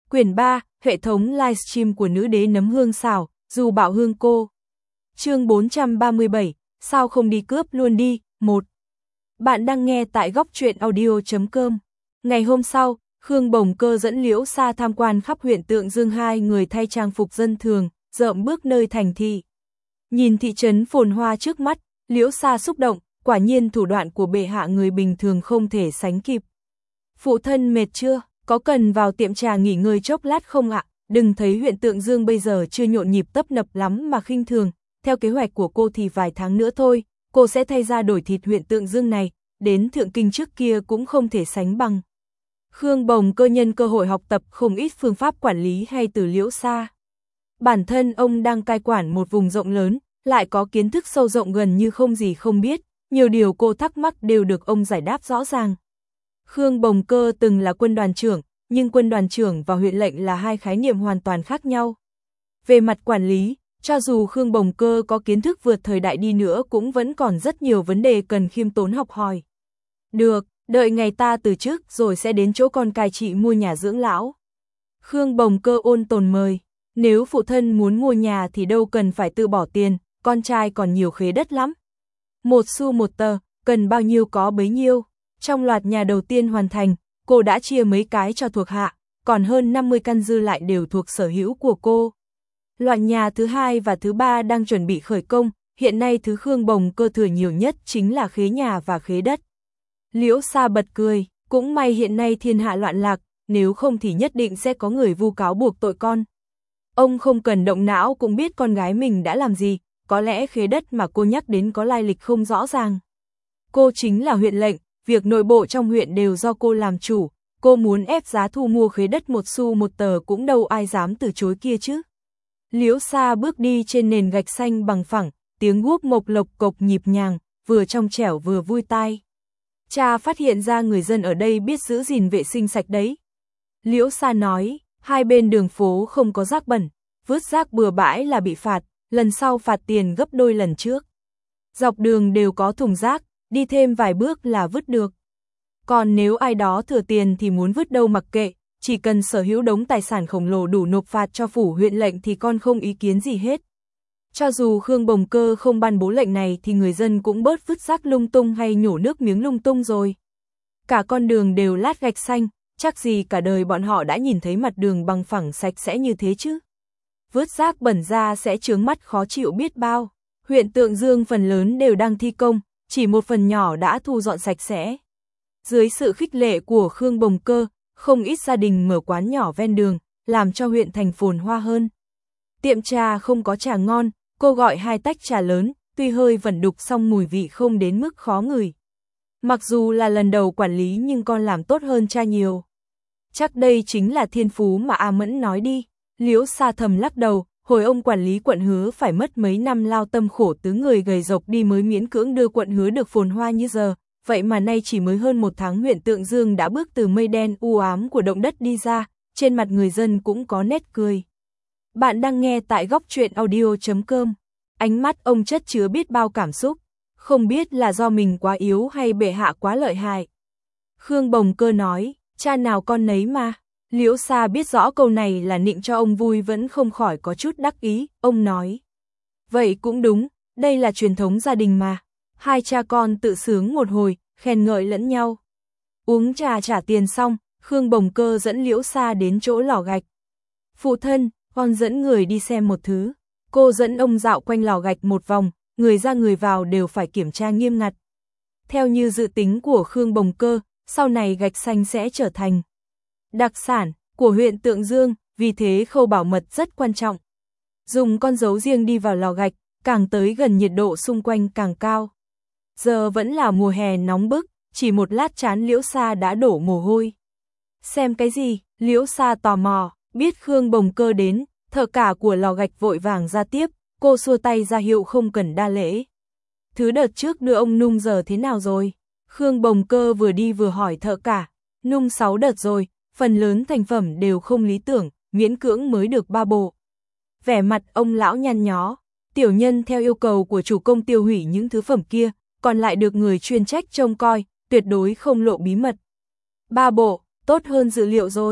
Quyển 3, hệ thống livestream của nữ đế nấm hương xào, dù bảo hương cô. Chương 437, sao không đi cướp luôn đi, 1. Bạn đang nghe tại góc truyện audio.com. Ngày hôm sau, Khương Bồng Cơ dẫn Liễu Sa tham quan khắp huyện Tượng Dương, hai người thay trang phục dân thường, dợm bước nơi thành thị. Nhìn thị trấn phồn hoa trước mắt, Liễu Sa xúc động, quả nhiên thủ đoạn của bệ hạ người bình thường không thể sánh kịp. Phụ thân mệt chưa, có cần vào tiệm trà nghỉ ngơi chốc lát không ạ? Đừng thấy huyện Tượng Dương bây giờ chưa nhộn nhịp tấp nập lắm mà khinh thường, theo kế hoạch của cô thì vài tháng nữa thôi, cô sẽ thay ra đổi thịt huyện Tượng Dương này, đến Thượng Kinh trước kia cũng không thể sánh bằng. Khương Bồng Cơ nhân cơ hội học tập không ít phương pháp quản lý hay từ Liễu Sa. Bản thân ông đang cai quản một vùng rộng lớn, lại có kiến thức sâu rộng gần như không gì không biết, nhiều điều cô thắc mắc đều được ông giải đáp rõ ràng. Khương Bồng Cơ từng là quân đoàn trưởng, nhưng quân đoàn trưởng và huyện lệnh là hai khái niệm hoàn toàn khác nhau. Về mặt quản lý, cho dù Khương Bồng Cơ có kiến thức vượt thời đại đi nữa cũng vẫn còn rất nhiều vấn đề cần khiêm tốn học hỏi. Được, đợi ngày ta từ chức rồi sẽ đến chỗ con cai trị mua nhà dưỡng lão. Khương Bồng Cơ ôn tồn mời, nếu phụ thân muốn mua nhà thì đâu cần phải tự bỏ tiền, con trai còn nhiều khế đất lắm. 1 xu 1 tờ, cần bao nhiêu có bấy nhiêu. Trong loạt nhà đầu tiên hoàn thành, cô đã chia mấy cái cho thuộc hạ, còn hơn 50 căn dư lại đều thuộc sở hữu của cô. Loạt nhà thứ 2 và thứ 3 đang chuẩn bị khởi công, hiện nay thứ Khương Bồng Cơ thừa nhiều nhất chính là khế nhà và khế đất. Liễu Sa bật cười, cũng may hiện nay thiên hạ loạn lạc, nếu không thì nhất định sẽ có người vu cáo buộc tội con. Ông không cần động não cũng biết con gái mình đã làm gì, có lẽ khế đất mà cô nhắc đến có lai lịch không rõ ràng. Cô chính là huyện lệnh, việc nội bộ trong huyện đều do cô làm chủ, cô muốn ép giá thu mua khế đất 1 xu 1 tờ cũng đâu ai dám từ chối kia chứ. Liễu Sa bước đi trên nền gạch xanh bằng phẳng, tiếng guốc mộc lộc cộc nhịp nhàng, vừa trong trẻo vừa vui tai. Cha phát hiện ra người dân ở đây biết giữ gìn vệ sinh sạch đấy. Liễu Sa nói, hai bên đường phố không có rác bẩn, vứt rác bừa bãi là bị phạt, lần sau phạt tiền gấp đôi lần trước. Dọc đường đều có thùng rác, đi thêm vài bước là vứt được. Còn nếu ai đó thừa tiền thì muốn vứt đâu mặc kệ, chỉ cần sở hữu đống tài sản khổng lồ đủ nộp phạt cho phủ huyện lệnh thì con không ý kiến gì hết. Cho dù Khương Bồng Cơ không ban bố lệnh này thì người dân cũng bớt vứt rác lung tung hay nhổ nước miếng lung tung rồi. Cả con đường đều lát gạch xanh, chắc gì cả đời bọn họ đã nhìn thấy mặt đường bằng phẳng sạch sẽ như thế chứ. Vứt rác bẩn ra sẽ chướng mắt khó chịu biết bao. Huyện Tượng Dương phần lớn đều đang thi công, chỉ một phần nhỏ đã thu dọn sạch sẽ. Dưới sự khích lệ của Khương Bồng Cơ, không ít gia đình mở quán nhỏ ven đường, làm cho huyện thành phồn hoa hơn. Tiệm trà không có trà ngon, cô gọi 2 tách trà lớn, tuy hơi vẩn đục song mùi vị không đến mức khó ngửi. Mặc dù là lần đầu quản lý nhưng con làm tốt hơn cha nhiều. Chắc đây chính là thiên phú mà A Mẫn nói đi. Liễu Sa thầm lắc đầu, hồi ông quản lý quận Hứa phải mất mấy năm lao tâm khổ tứ người gầy rộc đi mới miễn cưỡng đưa quận Hứa được phồn hoa như giờ, vậy mà nay chỉ mới hơn 1 tháng huyện Tượng Dương đã bước từ mây đen u ám của động đất đi ra, trên mặt người dân cũng có nét cười. Bạn đang nghe tại góc truyện audio.com. Ánh mắt ông chất chứa biết bao cảm xúc, không biết là do mình quá yếu hay bệ hạ quá lợi hại. Khương Bồng Cơ nói, cha nào con nấy mà. Liễu Sa biết rõ câu này là nịnh cho ông vui vẫn không khỏi có chút đắc ý, ông nói. Vậy cũng đúng, đây là truyền thống gia đình mà. Hai cha con tự sướng một hồi, khen ngợi lẫn nhau. Uống trà trả tiền xong, Khương Bồng Cơ dẫn Liễu Sa đến chỗ lò gạch. Phụ thân, con dẫn người đi xem một thứ. Cô dẫn ông dạo quanh lò gạch một vòng, người ra người vào đều phải kiểm tra nghiêm ngặt. Theo như dự tính của Khương Bồng Cơ, sau này gạch xanh sẽ trở thành đặc sản của huyện Tượng Dương, vì thế khâu bảo mật rất quan trọng. Dùng con dấu riêng đi vào lò gạch, càng tới gần nhiệt độ xung quanh càng cao. Giờ vẫn là mùa hè nóng bức, chỉ một lát chán Liễu Sa đã đổ mồ hôi. Xem cái gì? Liễu Sa tò mò, biết Khương Bồng Cơ đến, thợ cả của lò gạch vội vàng ra tiếp, cô xua tay ra hiệu không cần đa lễ. Thứ đợt trước đưa ông nung giờ thế nào rồi? Khương Bồng Cơ vừa đi vừa hỏi thợ cả, nung 6 đợt rồi, phần lớn thành phẩm đều không lý tưởng, miễn cưỡng mới được 3 bộ. Vẻ mặt ông lão nhăn nhó, tiểu nhân theo yêu cầu của chủ công tiêu hủy những thứ phẩm kia, còn lại được người chuyên trách trông coi, tuyệt đối không lộ bí mật. 3 bộ, tốt hơn dự liệu rồi.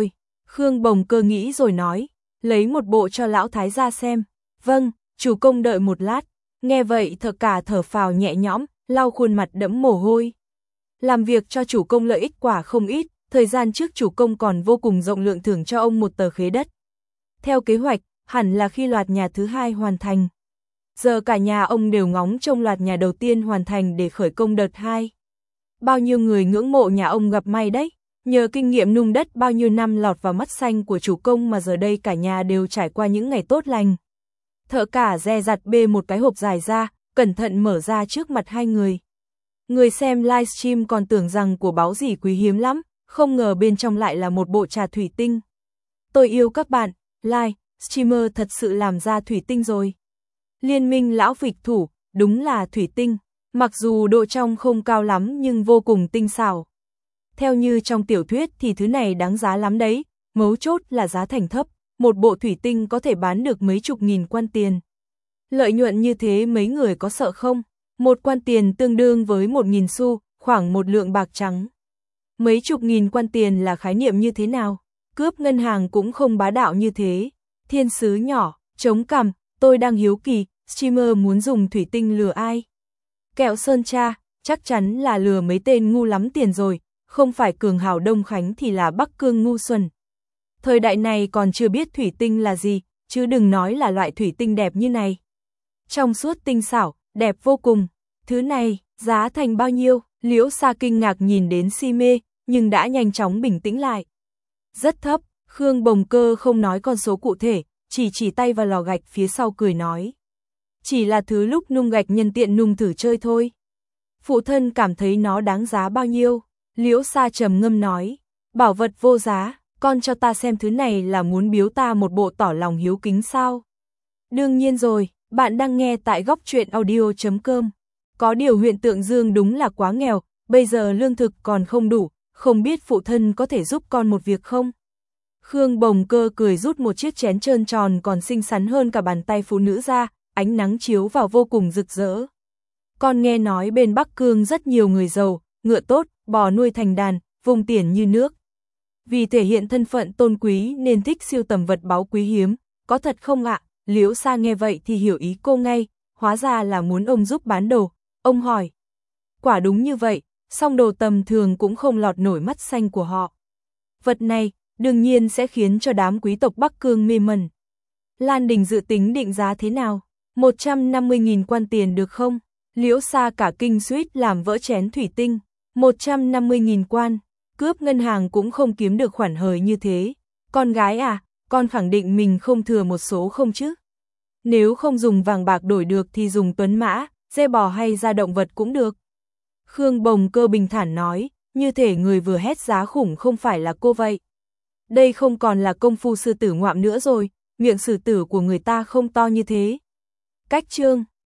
Khương Bồng Cơ nghĩ rồi nói, lấy một bộ cho lão thái gia xem. Vâng, chủ công đợi một lát. Nghe vậy cả thở phào nhẹ nhõm, lau khuôn mặt đẫm mồ hôi. Làm việc cho chủ công lợi ích quả không ít, thời gian trước chủ công còn vô cùng rộng lượng thưởng cho ông một tờ khế đất. Theo kế hoạch, hẳn là khi loạt nhà thứ 2 hoàn thành. Giờ cả nhà ông đều ngóng trông loạt nhà đầu tiên hoàn thành để khởi công đợt 2. Bao nhiêu người ngưỡng mộ nhà ông gặp may đấy, nhờ kinh nghiệm nung đất bao nhiêu năm lọt vào mắt xanh của chủ công mà giờ đây cả nhà đều trải qua những ngày tốt lành. Thợ cả dè dặt bê một cái hộp dài ra, cẩn thận mở ra trước mặt hai người. Người xem livestream còn tưởng rằng của báu gì quý hiếm lắm, không ngờ bên trong lại là một bộ trà thủy tinh. Tôi yêu các bạn, livestreamer thật sự làm ra thủy tinh rồi. Liên minh lão phịch thủ, đúng là thủy tinh, mặc dù độ trong không cao lắm nhưng vô cùng tinh xảo. Theo như trong tiểu thuyết thì thứ này đáng giá lắm đấy, mấu chốt là giá thành thấp, một bộ thủy tinh có thể bán được mấy chục nghìn quan tiền. Lợi nhuận như thế mấy người có sợ không? Một quan tiền tương đương với 1.000 xu, khoảng một lượng bạc trắng. Mấy chục nghìn quan tiền là khái niệm như thế nào? Cướp ngân hàng cũng không bá đạo như thế. Thiên sứ nhỏ, chống cằm, tôi đang hiếu kỳ, streamer muốn dùng thủy tinh lừa ai? Kẹo Sơn Tra, chắc chắn là lừa mấy tên ngu lắm tiền rồi, không phải Cường Hào Đông Khánh thì là Bắc Cương ngu xuẩn. Thời đại này còn chưa biết thủy tinh là gì, chứ đừng nói là loại thủy tinh đẹp như này. Trong suốt tinh xảo, đẹp vô cùng. Thứ này, giá thành bao nhiêu? Liễu Sa kinh ngạc nhìn đến si mê, nhưng đã nhanh chóng bình tĩnh lại. Rất thấp, Khương Bồng Cơ không nói con số cụ thể, chỉ tay vào lò gạch phía sau cười nói. Chỉ là thứ lúc nung gạch nhân tiện nung thử chơi thôi. Phụ thân cảm thấy nó đáng giá bao nhiêu? Liễu Sa trầm ngâm nói. Bảo vật vô giá, con cho ta xem thứ này là muốn biếu ta một bộ tỏ lòng hiếu kính sao? Đương nhiên rồi, bạn đang nghe tại góc truyện audio.com. Có điều huyện Tượng Dương đúng là quá nghèo, bây giờ lương thực còn không đủ, không biết phụ thân có thể giúp con một việc không? Khương Bồng Cơ cười rút một chiếc chén trơn tròn còn xinh xắn hơn cả bàn tay phụ nữ ra, ánh nắng chiếu vào vô cùng rực rỡ. Con nghe nói bên Bắc Cương rất nhiều người giàu, ngựa tốt, bò nuôi thành đàn, vùng tiền như nước. Vì thể hiện thân phận tôn quý nên thích siêu tầm vật báu quý hiếm, có thật không ạ? Liễu Sa nghe vậy thì hiểu ý cô ngay, hóa ra là muốn ông giúp bán đồ. Ông hỏi. Quả đúng như vậy, song đồ tầm thường cũng không lọt nổi mắt xanh của họ. Vật này, đương nhiên sẽ khiến cho đám quý tộc Bắc Cương mê mẩn. Lan Đình dự tính định giá thế nào? 150.000 quan tiền được không? Liễu Sa cả kinh suýt làm vỡ chén thủy tinh. 150.000 quan, cướp ngân hàng cũng không kiếm được khoản hời như thế. Con gái à, con khẳng định mình không thừa một số không chứ? Nếu không dùng vàng bạc đổi được thì dùng tuấn mã, dê bò hay da động vật cũng được. Khương Bồng Cơ bình thản nói, như thể người vừa hét giá khủng không phải là cô vậy. Đây không còn là công phu sư tử ngoạm nữa rồi, miệng sử tử của người ta không to như thế. Cách chương